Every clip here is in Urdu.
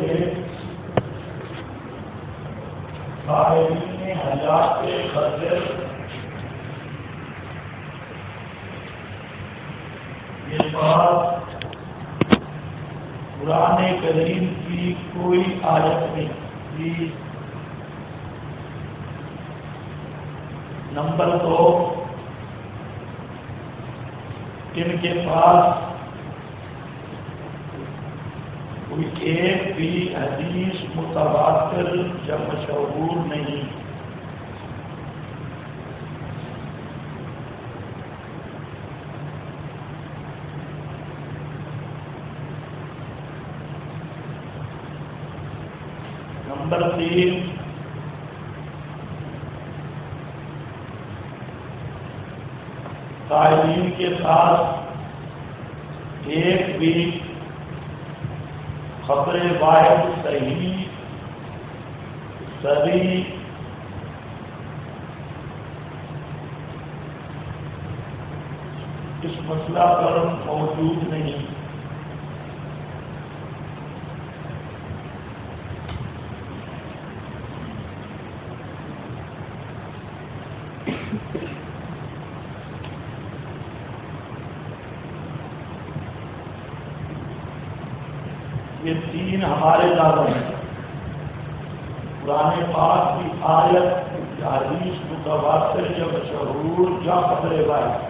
ہوئے قائلین حیات خضر یہ بات قرآن کریم کی کوئی آیت نہیں تھی۔ نمبر 2، ان کے پاس کوئی ایک بھی حدیث متواتر یا مشہور نہیں۔ نمبر 3، قائلین کے پاس ایک بھی خبر واحد صحیح صریح اس مسئلہ پر موجود نہیں۔ یہ 3 ہمارے نام ہیں۔ قرآن پاک کی آیت یا حدیث متواتر یا مشہور یا خبر واحد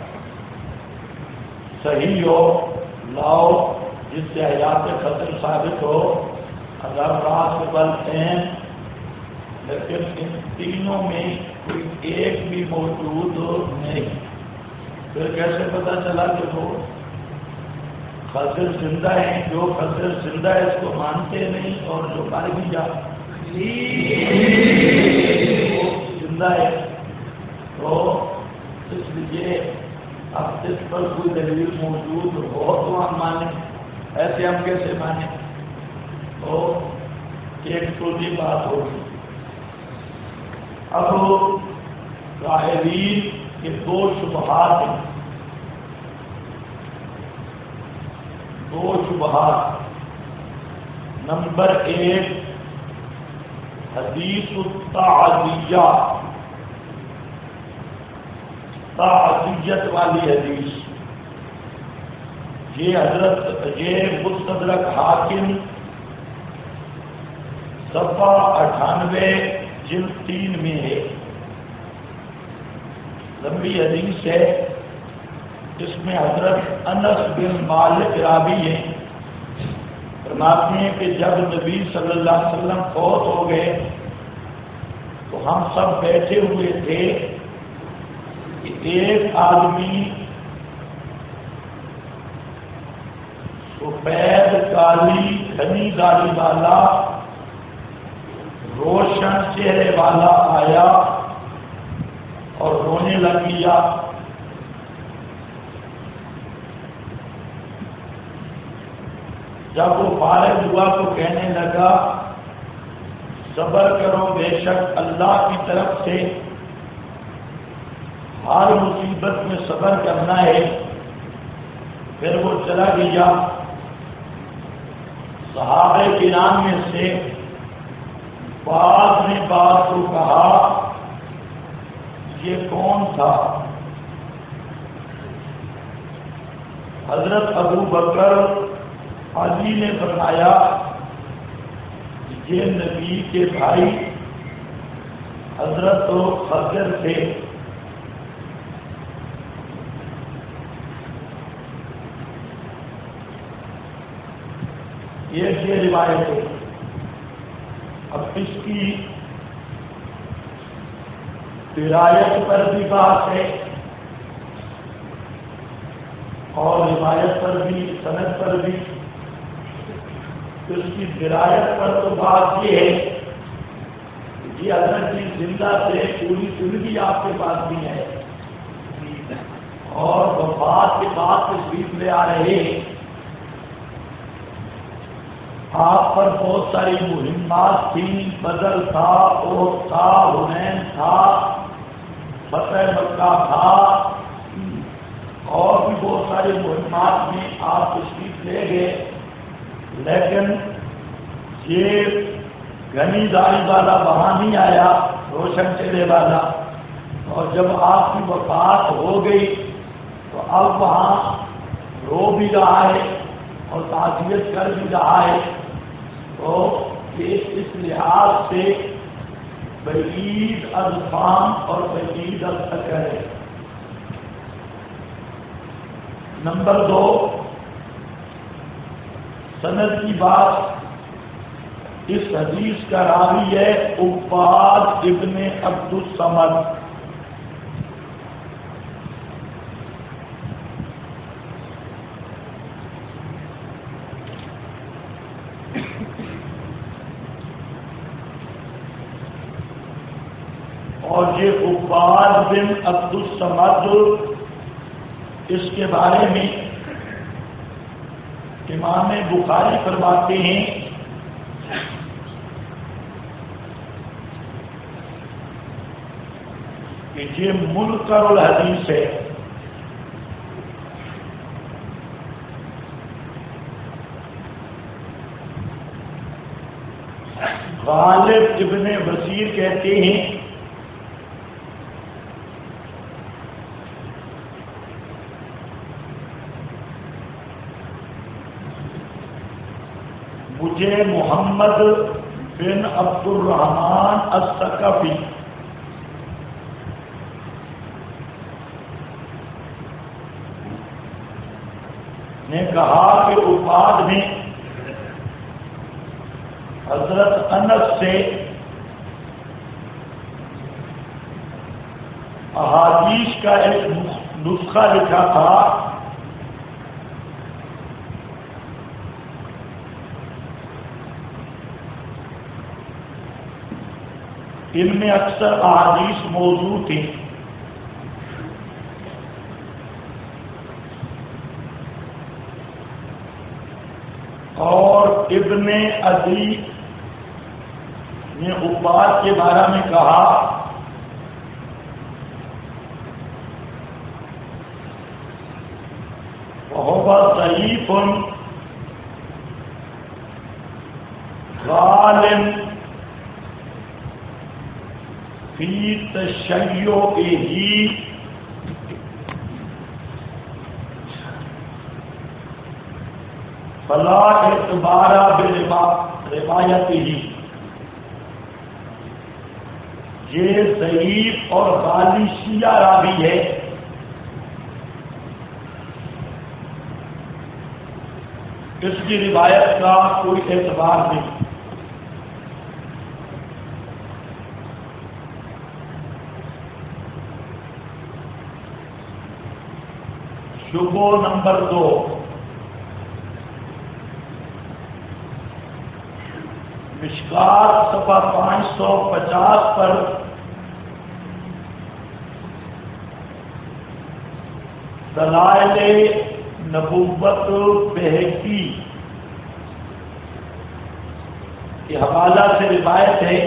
صحیح ہو لاؤ جس سے حیات خضر ثابت ہو، اگر راسبل ہیں، لیکن ان تینوں میں کوئی ایک بھی موجود نہیں۔ پھر کیسے پتہ چلا کہ وہ خضر زندہ ہیں؟ جو خضر زندہ ہے اس کو مانتے نہیں، اور جو مر بھی جا وہ زندہ ہے، تو اس لیے اب اس پر کوئی دلیل موجود ہو تو ہم مانیں، ایسے ہم کیسے مانیں؟ تو ایک تو یہ بات ہوگی۔ اب قائلین کے 2 شبہات ہیں، 2 شبہات۔ نمبر 1، حدیث التعزیہ، تعزیت والی حدیث۔ یہ مستدرک حاکم صفحہ 98 جلد 3 میں ہے، لمبی حدیث ہے۔ اس میں حضرت انس بن مالک راوی ہیں، فرماتے ہیں کہ جب نبی صلی اللہ علیہ وسلم فوت ہو گئے تو ہم سب بیٹھے ہوئے تھے کہ ایک آدمی سفید کالی گھنی داڑھی والا روشن چہرے والا آیا اور رونے لگ گیا۔ جب وہ فارغ ہوا تو کہنے لگا صبر کرو، بے شک اللہ کی طرف سے ہر مصیبت میں صبر کرنا ہے۔ پھر وہ چلا گیا۔ صحابہ کرام میں سے بعض نے بات کو کہا یہ کون تھا؟ حضرت ابو بکر علی نے فرمایا یہ نبی کے بھائی حضرت خضر تھے۔ یہ روایت ہے۔ اب اس کی درایت پر بھی بات ہے اور روایت پر بھی، سند پر بھی۔ اس کی درایت پر تو بات یہ ہے کہ یہ حضرت جی زندہ سے پوری زندگی آپ کے پاس بھی ہے اور وفات کے بعد تشریف لے آ رہے ہیں۔ آپ پر بہت ساری مہمات تھیں، بدر تھا، احد تھا، حنین تھا، فتح مکہ تھا، اور بھی بہت ساری مہمات میں آپ تشریف لے گئے، لیکن یہ گھنی داڑھی والا وہاں نہیں آیا، روشن چہرے والا، اور جب آپ کی وفات ہو گئی تو اب وہاں رو بھی رہا ہے اور تعزیت کر بھی رہا ہے، تو یہ اس لحاظ سے بعید از فام اور بعید از اثر ہے۔ نمبر 2، سند کی بات، اس حدیث کا راوی ہے عباد ابن عبد الصمد۔ اور یہ عباد بن عبد الصمد، اس کے بارے میں امام بخاری فرماتے ہیں کہ یہ منکر الحدیث ہے۔ غالب ابن وزیر کہتے ہیں مجھے محمد بن عبد الرحمن الثقفی نے کہا کہ عباد نے حضرت انس سے احادیث کا ایک نسخہ لکھا تھا، ان میں اکثر احادیث موجود تھیں، اور ابن عدی نے عباد کے بارے میں کہا وَهُوَ ضعیف غالٍ فی تشیعہ فلا اعتبار بروایتہ، یہ ضعیف اور غالی شیعہ راوی ہے، اس کی روایت کا کوئی اعتبار نہیں۔ شبہ نمبر 2، مشکات صفحہ 550 پر دلائل نبوت بہقی کے حوالہ سے روایت ہے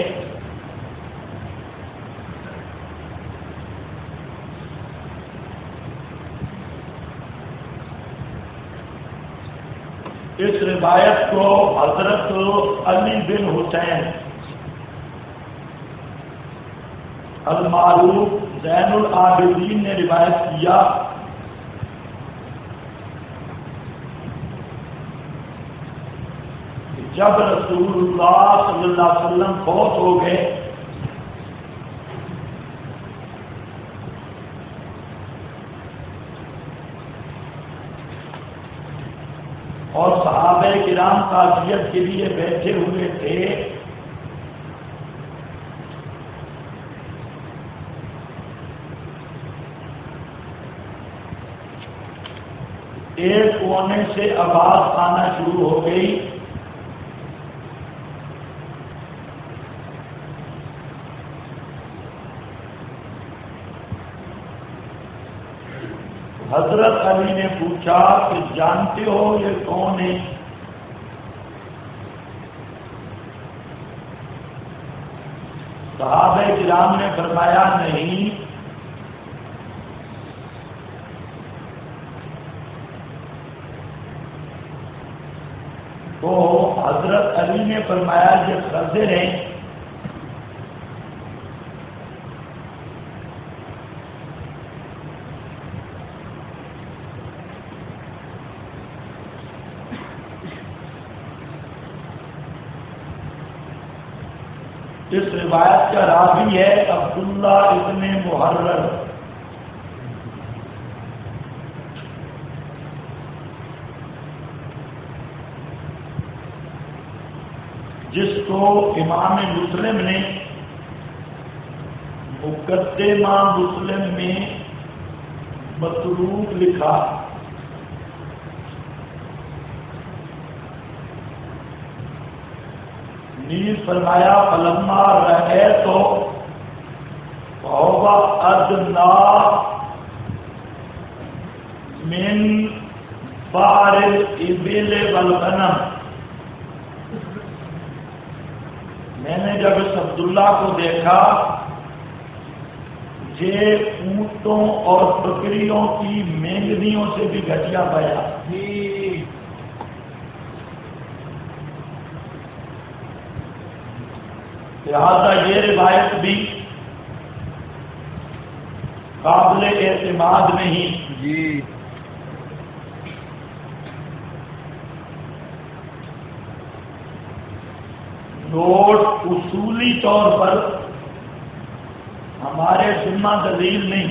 اس روایت کو حضرت علی بن حسین المعروف زین العابدین نے روایت کیا کہ جب رسول اللہ صلی اللہ علیہ وسلم فوت ہو گئے اور صحابہ کرام تعزیت کے لیے بیٹھے ہوئے تھے، ایک کونے سے آواز آنا شروع ہو گئی، حضرت علی نے پوچھا کہ جانتے ہو یہ کون ہے؟ صحابہ کرام نے فرمایا نہیں، تو حضرت علی نے فرمایا یہ خضر ہیں، اس روایت کا راوی ہے عبداللہ ابن محرر، جس کو امام مسلم نے مقدمہ مسلم میں متروک لکھا۔ نیز فرمایا فلما رہے تو ہوگا ادنا من بار الابل والغنم، میں نے جب اس عبداللہ کو دیکھا یہ اونٹوں اور بکریوں کی مینگنیوں سے بھی گھٹیا پایا۔ لہذا یہ روایت بھی قابل اعتماد نہیں۔ جی نوٹ اصولی طور پر ہمارے ذمہ دلیل نہیں،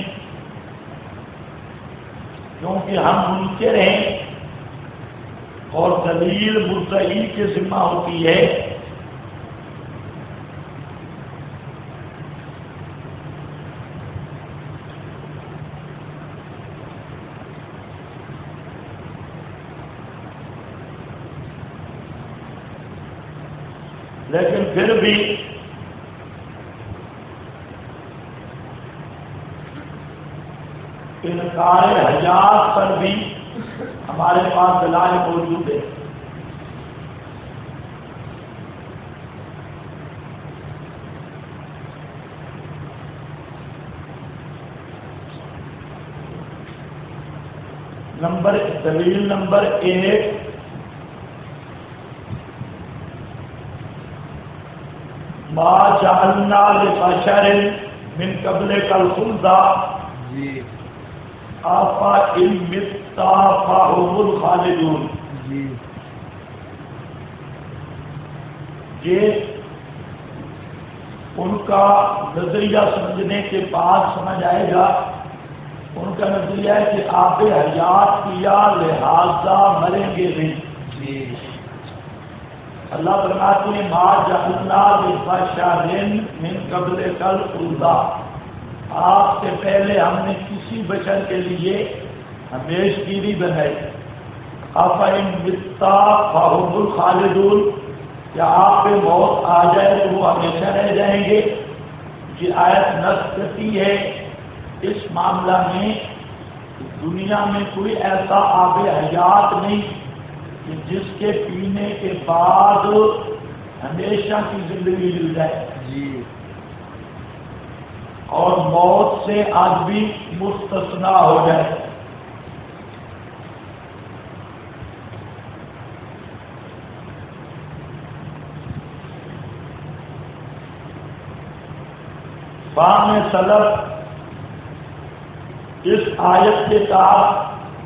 کیونکہ ہم منکر ہیں اور دلیل مدعی کے ذمہ ہوتی ہے۔ لیکن پھر بھی انکار حیات پر بھی ہمارے پاس دلائل موجود ہے۔ دلیل نمبر 1، ما جعلنا لبشر من قبلک الخلد افإن مت فهم الخالدون۔ یہ ان کا نظریہ سمجھنے کے بعد سمجھ آئے گا۔ ان کا نظریہ ہے کہ آپ حیات کیا لہذا مریں گے نہیں۔ اللہ فرماتے ہیں ما جعلنا لبشر من قبلک الخلد، آپ سے پہلے ہم نے کسی بشر کے لیے ہمیشگیری بنائی۔ افإن مت فهم الخالدون، کیا آپ پہ موت آ جائے تو وہ ہمیشہ رہ جائیں گے؟ یہ آیت نص کرتی ہے اس معاملہ میں دنیا میں کوئی ایسا آب حیات نہیں کہ جس کے پینے کے بعد ہمیشہ کی زندگی مل جائے اور موت سے آدمی مستثنا ہو جائے۔ فہم سلف اس آیت کے ساتھ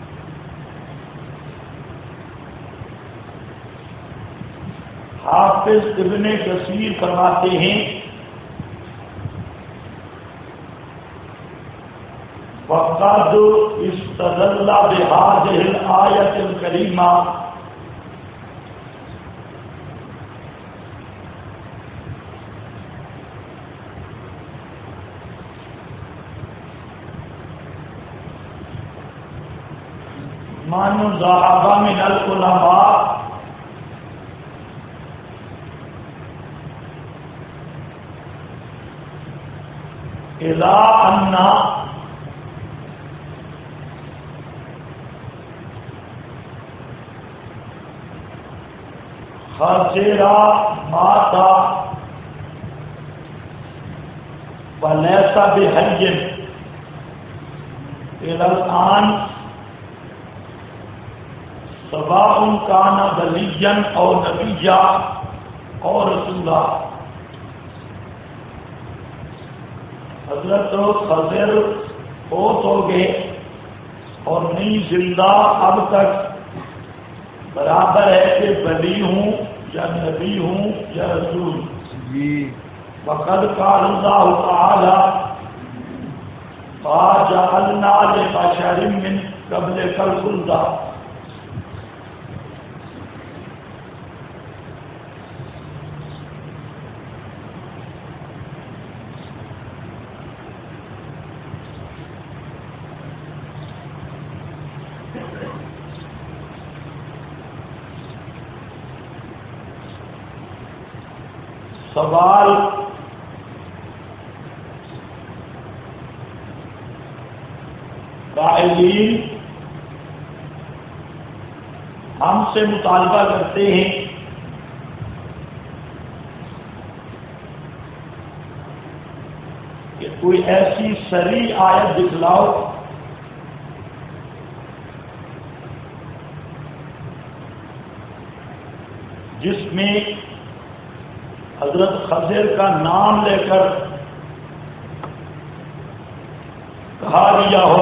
حافظ ابن کثیر فرماتے ہیں وقد استدل بهذه الآية الكريمة من ذهب من العلماء إلى أن خسر مات وليس بحي إلى الآن سواء كان وليا أو نبيا اور رسولہ. حضرت خضر فوت ہو گئے اور نہیں زندہ اب تک برابر ہے کہ ولی ہوں یا نبی ہوں یا رسول. وقد قال اللہ تعالی ما جعلنا لبشر من قبلک الخلد. سوال قائلین ہم سے مطالبہ کرتے ہیں کہ کوئی ایسی صریح آیت دکھلاؤ جس میں حضرت خضر کا نام لے کر کہا گیا ہو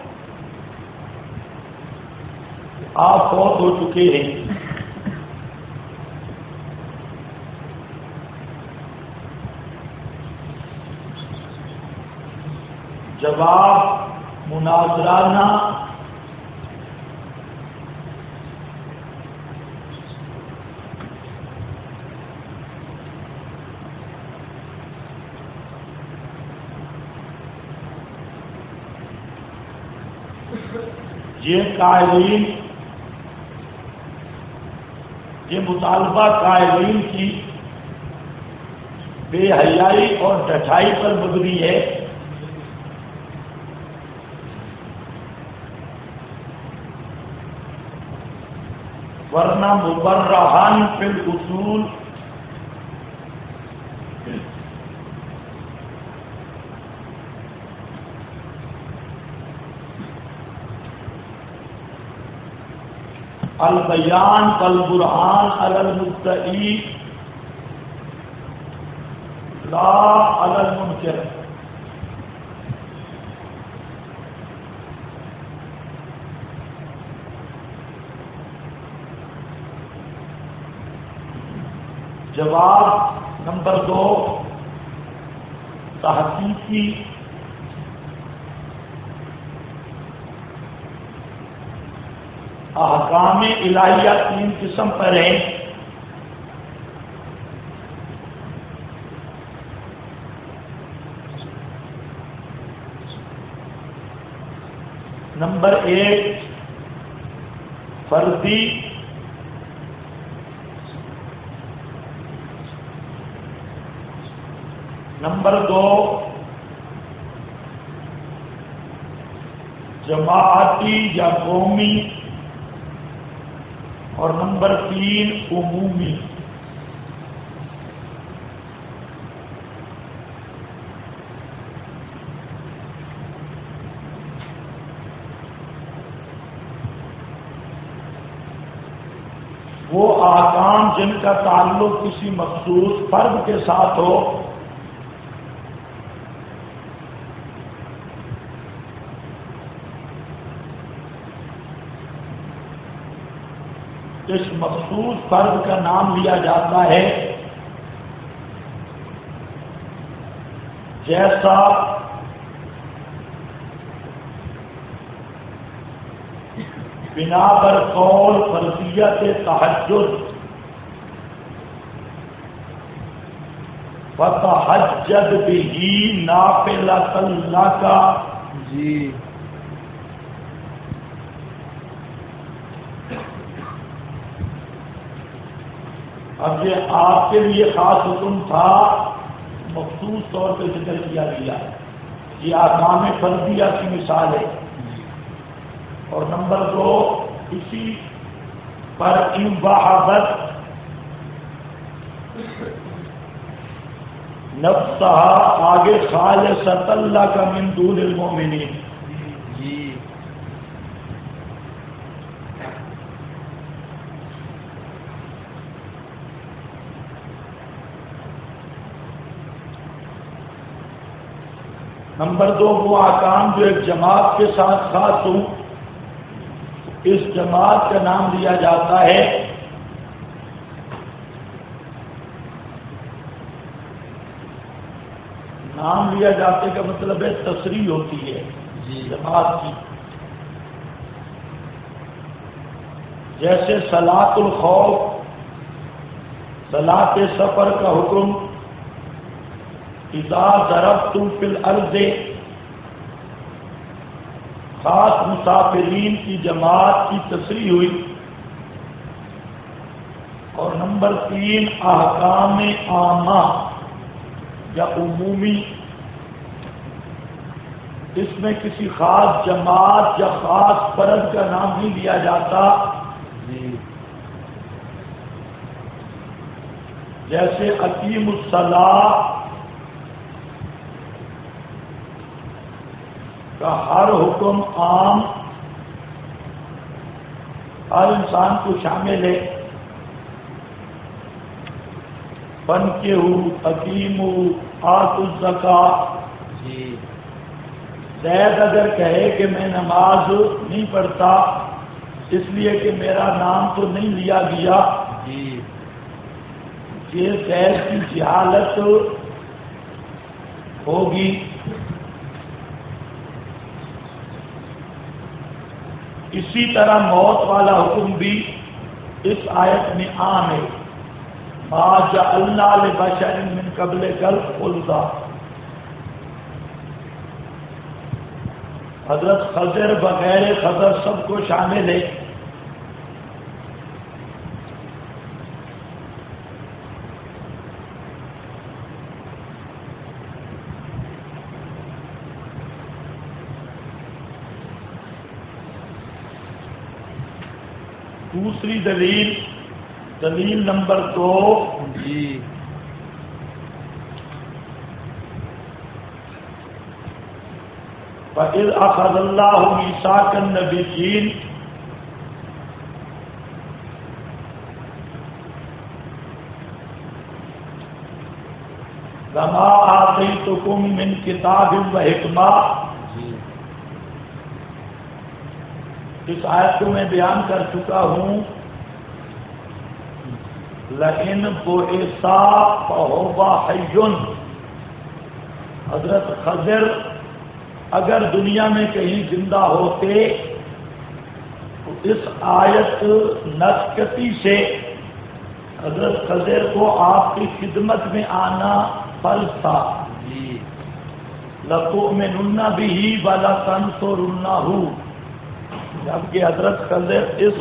آپ فوت ہو چکے ہیں. جواب مناظرانہ یہ قائلین یہ مطالبہ قائلین کی بے حیائی اور ڈٹائی پر مبنی ہے. ورنہ مبرہان فی الاصول البیان والبرہان علی المدعی لا علی المنکر. جواب نمبر 2 تحقیقی احکام الہیہ 3 قسم پر ہیں. نمبر 1 فردی، نمبر 2 جماعتی یا قومی، اور نمبر 3 عمومی. وہ احکام جن کا تعلق کسی مخصوص فرد کے ساتھ ہو اس مخصوص فرد کا نام لیا جاتا ہے. جیسا بنا پر قول فرضیت تہجد فتہجد بہ نافلۃ لک. جی اب یہ آپ کے لیے خاص حکم تھا، مخصوص طور پہ ذکر کیا گیا. یہ احکام فردیہ کی مثال ہے. اور نمبر 2 اسی پر انبہت نفسها آگے خالصۃ لک من دون المؤمنین. جی نمبر 2 وہ احکام جو ایک جماعت کے ساتھ خاص ہوں، اس جماعت کا نام لیا جاتا ہے نام لیا جاتے کا مطلب ہے تصریح ہوتی ہے جماعت کی، جیسے صلاۃ الخوف، صلاۃ سفر کا حکم، اذا ضربتم فی الارض، خاص مسافرین کی جماعت کی تصریح ہوئی۔ اور نمبر 3 احکام عامہ یا عمومی، اس میں کسی خاص جماعت یا خاص فرد کا نام نہیں لیا جاتا، جیسے اقیم الصلاۃ کا ہر حکم عام ہر انسان کو شامل ہے، بن کے حکیم آت الزکاۃ، زید اگر کہے کہ میں نماز نہیں پڑھتا اس لیے کہ میرا نام تو نہیں لیا گیا، یہ زید کی جہالت ہوگی۔ اسی طرح موت والا حکم بھی اس آیت میں عام ہے، ما جعلنا لبشر من قبلک الخلد۔ حضرت خضر بغیر خضر سب کو شامل ہے۔ دوسری دلیل نمبر 2 فَإِذْ أَخَذَ اللَّهُ مِيثَاقَ النَّبِيِّينَ، لَمَا آتَيْتُكُم مِّن كِتَابٍ وَحِکْمَةٍ، اس آیت کو میں بیان کر چکا ہوں، لئن بُعِثَ فَهُوَ حَيٌّ، حضرت خضر اگر دنیا میں کہیں زندہ ہوتے تو اس آیت نسکتی سے حضرت خضر کو آپ کی خدمت میں آنا فرض تھا۔ لَتُؤْمِنُنَّ بِهِ وَلَتَنصُرُنَّهُ، جبکہ حضرت خضر اس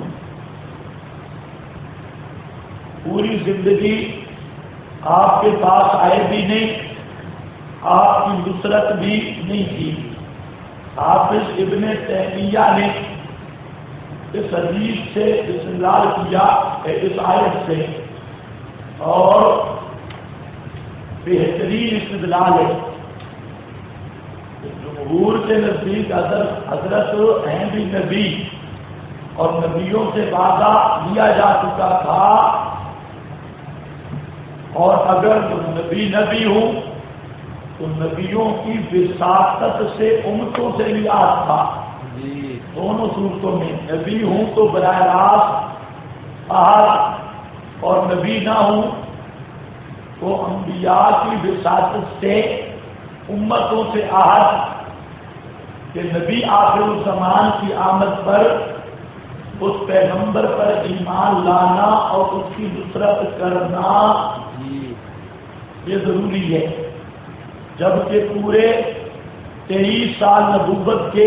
پوری زندگی آپ کے پاس آئے بھی نہیں، آپ کی نصرت بھی نہیں کی۔ حافظ ابن تیمیہ نے اس حدیث سے استدلال کیا اس آیت سے، اور بہترین استدلال ہے۔ جمہور کے نزدیک حضرت ہیں بھی نبی اور نبیوں سے وعدہ لیا جا چکا تھا، اور اگر نبی ہوں تو نبیوں کی وساطت سے امتوں سے لحاظ تھا۔ دونوں صورتوں میں نبی ہوں تو براہ راست احد، اور نبی نہ ہوں تو انبیاء کی وساطت سے امتوں سے احد، کہ نبی آخر الزمان کی آمد پر اس پیغمبر پر ایمان لانا اور اس کی نصرت کرنا یہ ضروری ہے۔ جبکہ پورے 23 سال نبوت کے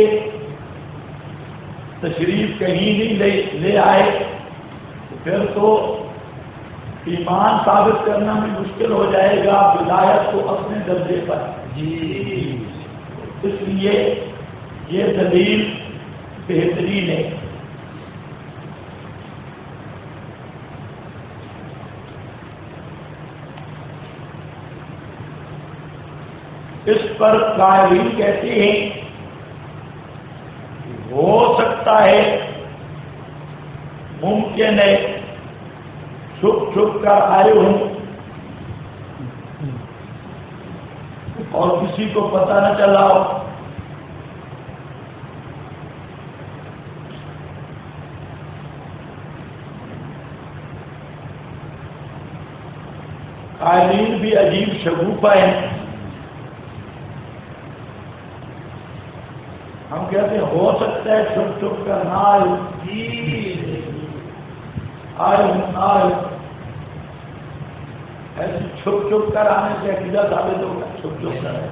تشریف کہیں نہیں لے آئے تو پھر تو ایمان ثابت کرنا بھی مشکل ہو جائے گا ولایت کو اپنے درجے پر۔ اس لیے یہ دلیل بہترین ہے۔ اس پر قائلین کہتے ہیں ہو سکتا ہے، ممکن ہے چھپ چھپ کر آئے ہوں اور کسی کو پتہ نہ چلا ہو. قائلین بھی عجیب شگوفہ ہیں. ہم کہتے ہیں ہو سکتا ہے چھپ چھپ کر نہ آئے ایسے چھپ چھپ کر آنے سے عقیدہ ثابت ہوگا. چھپ چھپ کر ہے.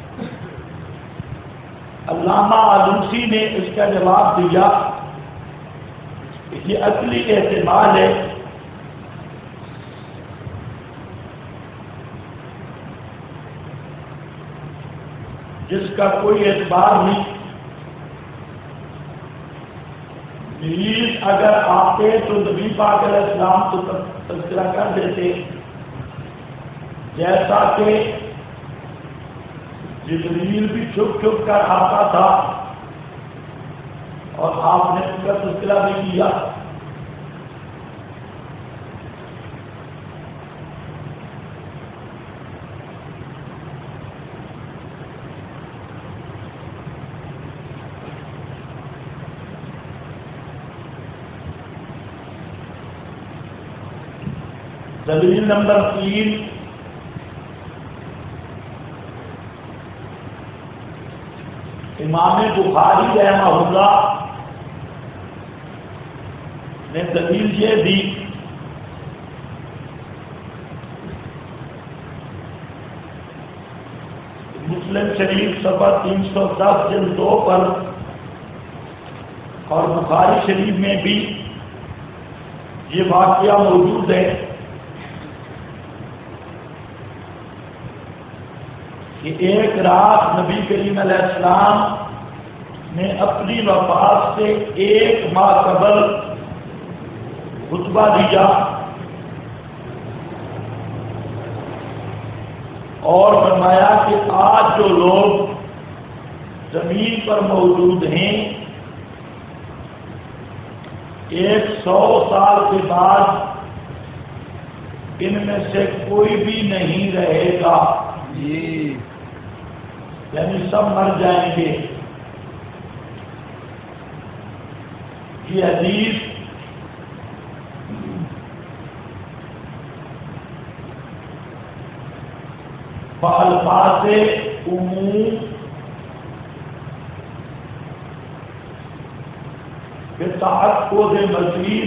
علامہ آلوسی نے اس کا جواب دیا یہ عقلی احتمال ہے جس کا کوئی اعتبار نہیں. مریض اگر آتے تو نبی پاک علیہ السلام تو تذکرہ کر دیتے جیسا کہ جبریل بھی چھپ چھپ کر آتا تھا اور آپ نے ان کا تذکرہ بھی کیا. دلیل نمبر 3 امام بخاری رحمہ اللہ نے دلیل یہ دی مسلم شریف صفحہ 310 جلد 2 پر اور بخاری شریف میں بھی یہ واقعہ موجود ہے کہ ایک رات نبی کریم علیہ السلام نے اپنی وفات سے 1 ماہ قبل خطبہ دیا اور فرمایا کہ آج جو لوگ زمین پر موجود ہیں 100 سال کے بعد ان میں سے کوئی بھی نہیں رہے گا. یعنی سب مر جائیں گے. یہ حدیث بالفاظ عموم کے تحفظ مزید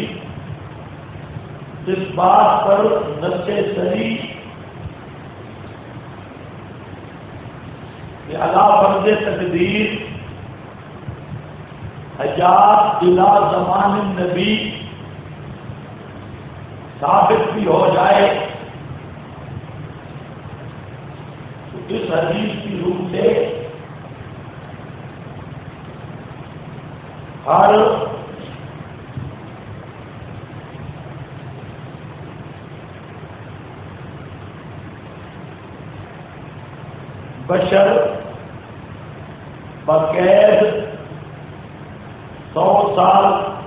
اس بات پر نص صریح اللہ فرض تقدیر حیات الى زمان النبی ثابت بھی ہو جائے تو اس حدیث کی روح سے ہر بشر بقید 100 سال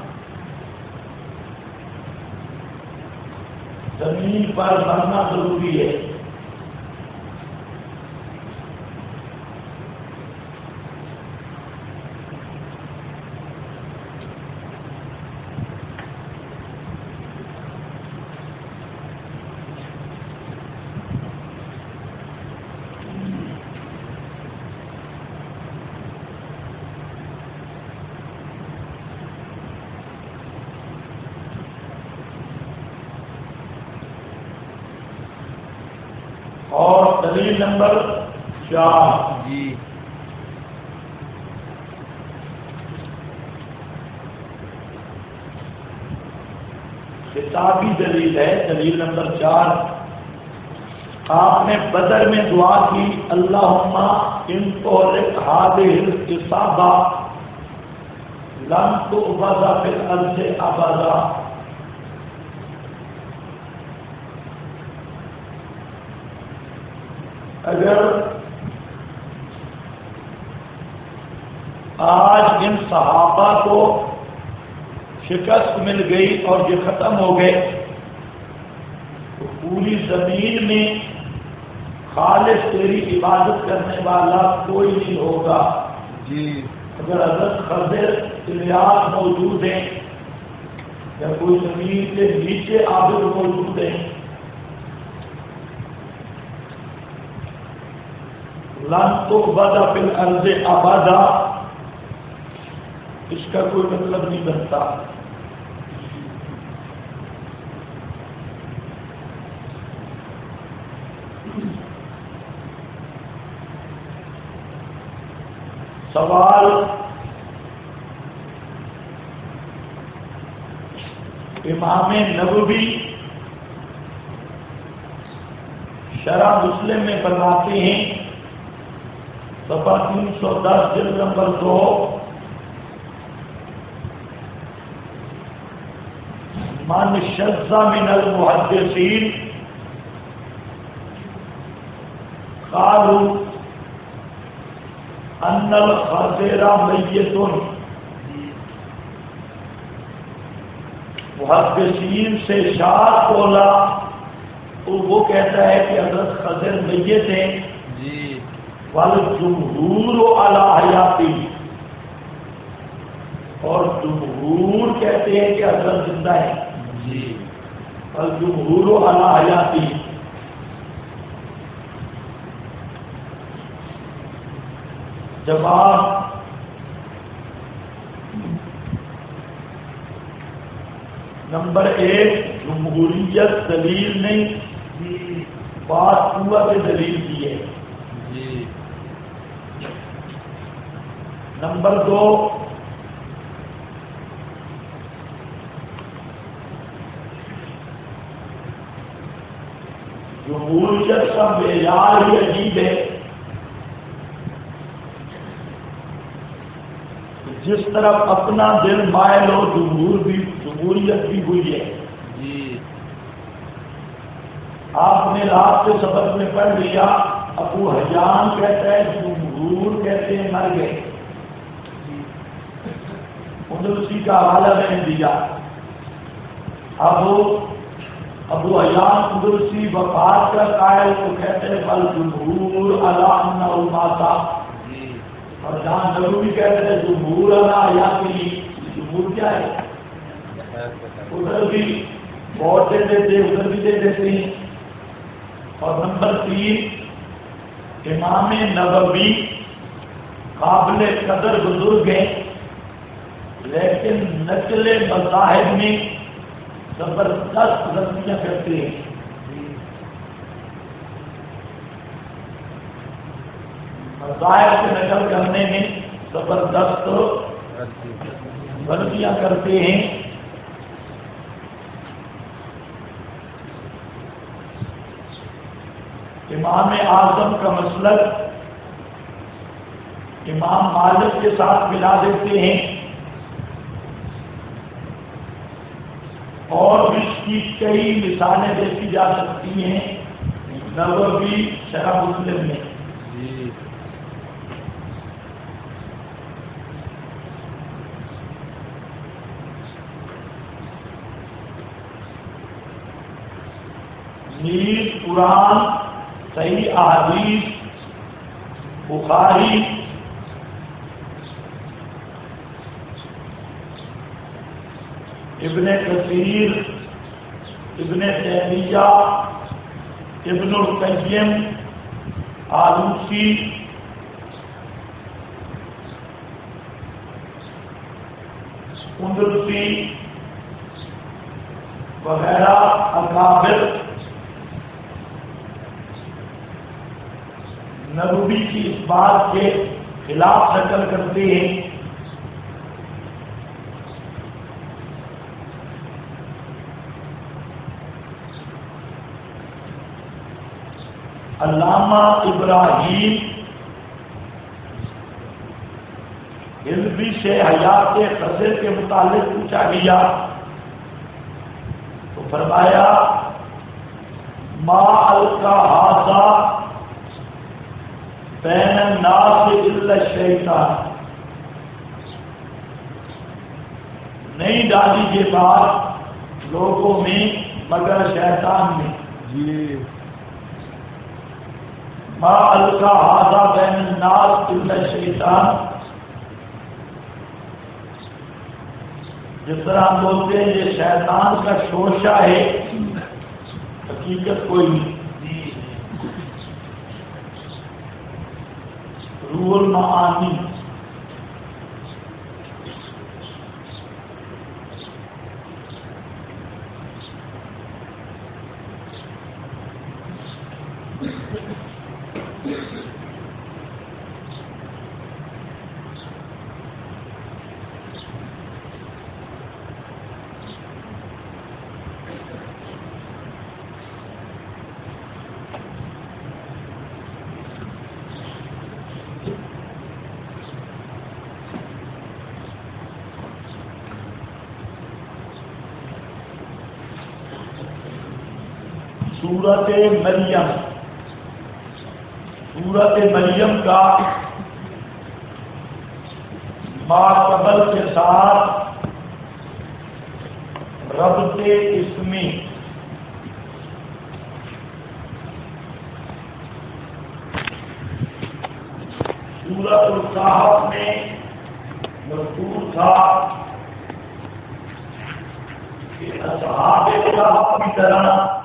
زمین پر مرنا ضروری ہے. دلیل نمبر 4 خطابی دلیل ہے. دلیل نمبر 4 آپ نے بدر میں دعا کی اللہم ان طورق هذه الاصابہ لن تعبد فی الارض ابدا. اگر آج ان صحابہ کو شکست مل گئی اور یہ ختم ہو گئے تو پوری زمین میں خالص تیری عبادت کرنے والا کوئی نہیں ہوگا. جی اگر حضرت خضر الیاس موجود ہیں یا کوئی زمین کے نیچے عابد موجود ہیں، لن تعبد فی الارض ابدا، اس کا کوئی مطلب نہیں بنتا. سوال امام نووی شرح مسلم میں فرماتے ہیں، صفحہ 310 جلد نمبر 2، من شذ من المحدثین قالوا ان الخضر میت. محدثین سے شاذ بولا تو وہ کہتا ہے کہ حضرت خضر میت ہیں. جی والجمہور علی حیاتی، اور جمہور کہتے ہیں کہ حضرت زندہ ہے. جی والجمہور علی حیاتی. جواب، نمبر 1، جمہوریت دلیل نہیں، بات قوت دلیل کی ہے. جی نمبر 2، جمہوریت کا معیار ہی عجیب ہے. جس طرف اپنا دل مائل ہو جمہوریت بھی ہوئی ہے. جی آپ نے رات کے سبق میں پڑھ لیا، ابو حیان کہتا ہے جمہور کہتے ہیں مر گئے. اسی کا حوالہ میں نے دیا. ابو حیان قدرسی وفات کا قائل کو کہتے ہیں بل جمہور علی انہ ماتا، اور جہاں نووی کہتے ہیں جمہور علی حیاتی. جمہور کیا ہے؟ ادھر بھی ووٹ دے دیتے، ادھر بھی دے دیتے ہیں. اور نمبر 3، امام نووی قابل قدر بزرگ ہیں، لیکن نقل مذاہب میں زبردست غلطیاں کرتے ہیں. مذاہب سے نقل کرنے میں زبردست غلطیاں کرتے ہیں. امام اعظم کا مسلک امام مالک کے ساتھ ملا دیتے ہیں، اور اس کی کئی مثالیں دیکھی جا سکتی ہیں نووی شرح مسلم میں. جی نیز قرآن، صحیح احادیث، بخاری، ابن کثیر، ابن تیمیہ، ابن القیم، آلوسی، اندلسی وغیرہ اکابر نبوی کی اس بات کے خلاف نقل کرتے ہیں. علامہ ابراہیم ہلوی سے حیات خضر کے متعلق پوچھا گیا تو فرمایا ما القا ھذا بین الناس الا الشیطان، نہیں ڈالی یہ بات لوگوں میں مگر شیطان میں. جی ما القا ھذا بین الناس الا الشیطان، جس طرح ہم بولتے ہیں یہ شیطان کا شوشہ ہے، حقیقت کوئی نہیں۔ روح المعانی سورت مریم، سورت مریم کا ما قبل کے ساتھ ربط اسمی، سورت الکہف میں مذکور تھا کہ اصحاب کہف کی طرح